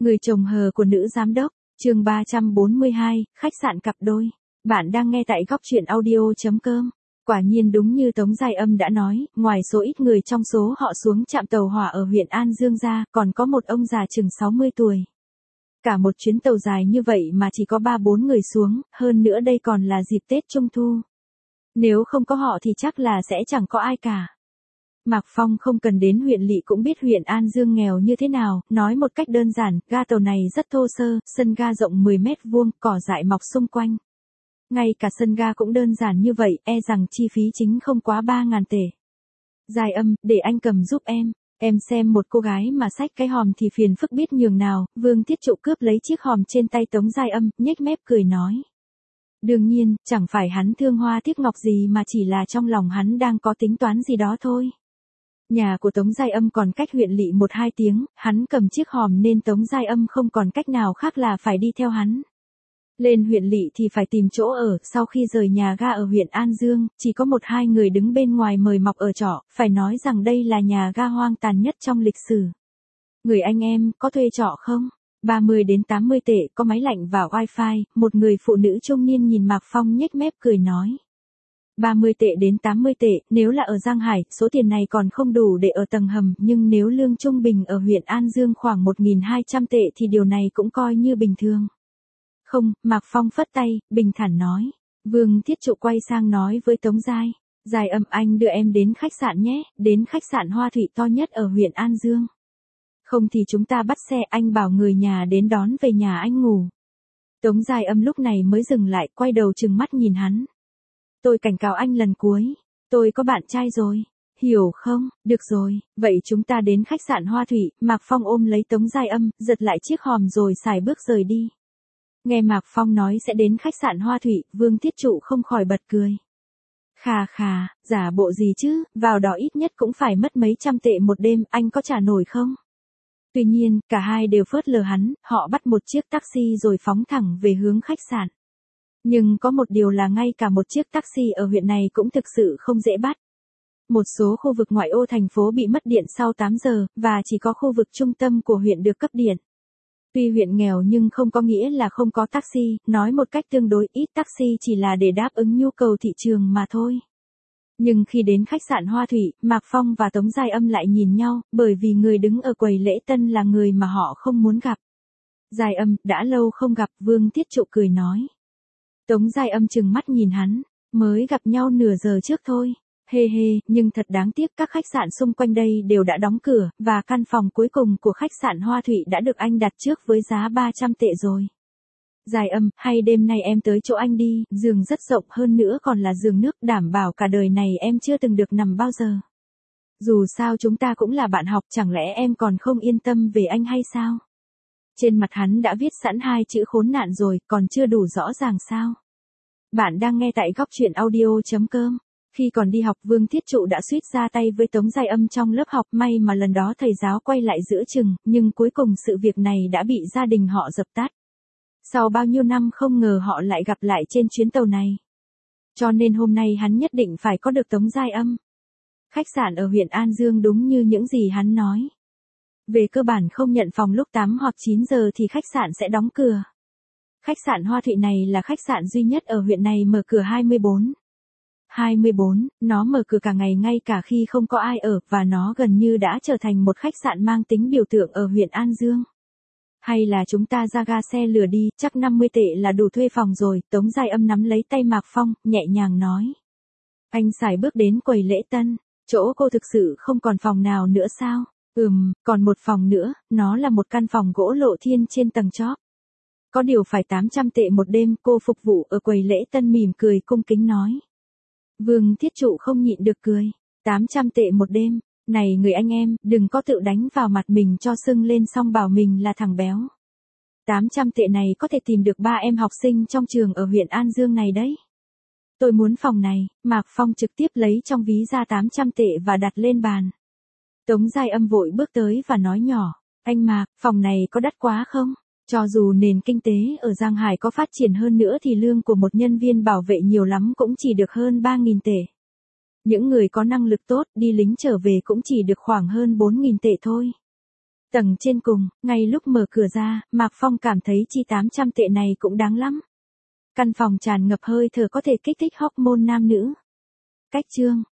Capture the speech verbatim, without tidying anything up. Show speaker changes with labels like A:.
A: Người chồng hờ của nữ giám đốc, chương ba trăm bốn mươi hai, khách sạn cặp đôi. Bạn đang nghe tại góc truyện audio chấm com. Quả nhiên đúng như Tống Giai Âm đã nói, ngoài số ít người trong số họ xuống trạm tàu hỏa ở huyện An Dương ra, còn có một ông già chừng sáu mươi tuổi. Cả một chuyến tàu dài như vậy mà chỉ có ba bốn người xuống, hơn nữa đây còn là dịp Tết Trung Thu. Nếu không có họ thì chắc là sẽ chẳng có ai cả. Mạc Phong không cần đến huyện lỵ cũng biết huyện An Dương nghèo như thế nào, nói một cách đơn giản, ga tàu này rất thô sơ, sân ga rộng mười mét vuông, cỏ dại mọc xung quanh. Ngay cả sân ga cũng đơn giản như vậy, e rằng chi phí chính không quá ba ngàn tệ. Giai Âm, để anh cầm giúp em, em xem một cô gái mà xách cái hòm thì phiền phức biết nhường nào. Vương Tiết Trụ cướp lấy chiếc hòm trên tay Tống Giai Âm, nhếch mép cười nói. Đương nhiên, chẳng phải hắn thương hoa tiếc ngọc gì mà chỉ là trong lòng hắn đang có tính toán gì đó thôi. Nhà của Tống Giai Âm còn cách huyện lỵ một hai tiếng, hắn cầm chiếc hòm nên Tống Giai Âm không còn cách nào khác là phải đi theo hắn. Lên huyện lỵ thì phải tìm chỗ ở, sau khi rời nhà ga ở huyện An Dương, chỉ có một hai người đứng bên ngoài mời mọc ở trọ, phải nói rằng đây là nhà ga hoang tàn nhất trong lịch sử. Người anh em, có thuê trọ không? ba mươi đến tám mươi tệ, có máy lạnh và wifi, một người phụ nữ trung niên nhìn Mạc Phong nhếch mép cười nói. ba mươi tệ đến tám mươi tệ, nếu là ở Giang Hải, số tiền này còn không đủ để ở tầng hầm, nhưng nếu lương trung bình ở huyện An Dương khoảng một nghìn hai trăm tệ thì điều này cũng coi như bình thường. Không, Mạc Phong phất tay, bình thản nói. Vương Tiết Trụ quay sang nói với Tống Giai. Giai Âm, anh đưa em đến khách sạn nhé, đến khách sạn Hoa Thủy to nhất ở huyện An Dương. Không thì chúng ta bắt xe, anh bảo người nhà đến đón về nhà anh ngủ. Tống Giai Âm lúc này mới dừng lại, quay đầu trừng mắt nhìn hắn. Tôi cảnh cáo anh lần cuối, tôi có bạn trai rồi, hiểu không? Được rồi, vậy chúng ta đến khách sạn Hoa Thủy. Mạc Phong ôm lấy Tống Giai Âm, giật lại chiếc hòm rồi xài bước rời đi. Nghe Mạc Phong nói sẽ đến khách sạn Hoa Thủy, Vương Tiết Trụ không khỏi bật cười. Khà khà, giả bộ gì chứ, vào đó ít nhất cũng phải mất mấy trăm tệ một đêm, anh có trả nổi không? Tuy nhiên, cả hai đều phớt lờ hắn, họ bắt một chiếc taxi rồi phóng thẳng về hướng khách sạn. Nhưng có một điều là ngay cả một chiếc taxi ở huyện này cũng thực sự không dễ bắt. Một số khu vực ngoại ô thành phố bị mất điện sau tám giờ, và chỉ có khu vực trung tâm của huyện được cấp điện. Tuy huyện nghèo nhưng không có nghĩa là không có taxi, nói một cách tương đối ít taxi chỉ là để đáp ứng nhu cầu thị trường mà thôi. Nhưng khi đến khách sạn Hoa Thủy, Mạc Phong và Tống Giai Âm lại nhìn nhau, bởi vì người đứng ở quầy lễ tân là người mà họ không muốn gặp. Giai Âm, đã lâu không gặp, Vương Tiết Trụ cười nói. Tống Giai Âm trừng mắt nhìn hắn, mới gặp nhau nửa giờ trước thôi. Hê hê, nhưng thật đáng tiếc các khách sạn xung quanh đây đều đã đóng cửa, và căn phòng cuối cùng của khách sạn Hoa Thủy đã được anh đặt trước với giá ba trăm tệ rồi. Giai Âm, hay đêm nay em tới chỗ anh đi, giường rất rộng hơn nữa còn là giường nước, đảm bảo cả đời này em chưa từng được nằm bao giờ. Dù sao chúng ta cũng là bạn học, chẳng lẽ em còn không yên tâm về anh hay sao? Trên mặt hắn đã viết sẵn hai chữ khốn nạn rồi, còn chưa đủ rõ ràng sao? Bạn đang nghe tại góc truyện audio chấm com. Khi còn đi học, Vương Tiết Trụ đã suýt ra tay với Tống Giai Âm trong lớp học, may mà lần đó thầy giáo quay lại giữa chừng, nhưng cuối cùng sự việc này đã bị gia đình họ dập tắt. Sau bao nhiêu năm không ngờ họ lại gặp lại trên chuyến tàu này. Cho nên hôm nay hắn nhất định phải có được Tống Giai Âm. Khách sạn ở huyện An Dương đúng như những gì hắn nói. Về cơ bản không nhận phòng lúc tám hoặc chín giờ thì khách sạn sẽ đóng cửa. Khách sạn Hoa Thủy này là khách sạn duy nhất ở huyện này mở cửa hai mươi bốn. hai mươi bốn, nó mở cửa cả ngày ngay cả khi không có ai ở, và nó gần như đã trở thành một khách sạn mang tính biểu tượng ở huyện An Dương. Hay là chúng ta ra ga xe lửa đi, chắc năm mươi tệ là đủ thuê phòng rồi. Tống Giai Âm nắm lấy tay Mạc Phong, nhẹ nhàng nói. Anh xài bước đến quầy lễ tân, chỗ cô thực sự không còn phòng nào nữa sao? Ừm, còn một phòng nữa, nó là một căn phòng gỗ lộ thiên trên tầng chóp. Có điều phải tám trăm tệ một đêm, cô phục vụ ở quầy lễ tân mỉm cười cung kính nói. Vương Tiết Trụ không nhịn được cười. tám trăm tệ một đêm, này người anh em, đừng có tự đánh vào mặt mình cho sưng lên xong bảo mình là thằng béo. tám trăm tệ này có thể tìm được ba em học sinh trong trường ở huyện An Dương này đấy. Tôi muốn phòng này. Mạc Phong trực tiếp lấy trong ví ra tám trăm tệ và đặt lên bàn. Tống Giai Âm vội bước tới và nói nhỏ. Anh Mạc, phòng này có đắt quá không? Cho dù nền kinh tế ở Giang Hải có phát triển hơn nữa thì lương của một nhân viên bảo vệ nhiều lắm cũng chỉ được hơn ba nghìn tệ. Những người có năng lực tốt đi lính trở về cũng chỉ được khoảng hơn bốn nghìn tệ thôi. Tầng trên cùng, ngay lúc mở cửa ra, Mạc Phong cảm thấy chi tám trăm tệ này cũng đáng lắm. Căn phòng tràn ngập hơi thở có thể kích thích hormone nam nữ. Cách chương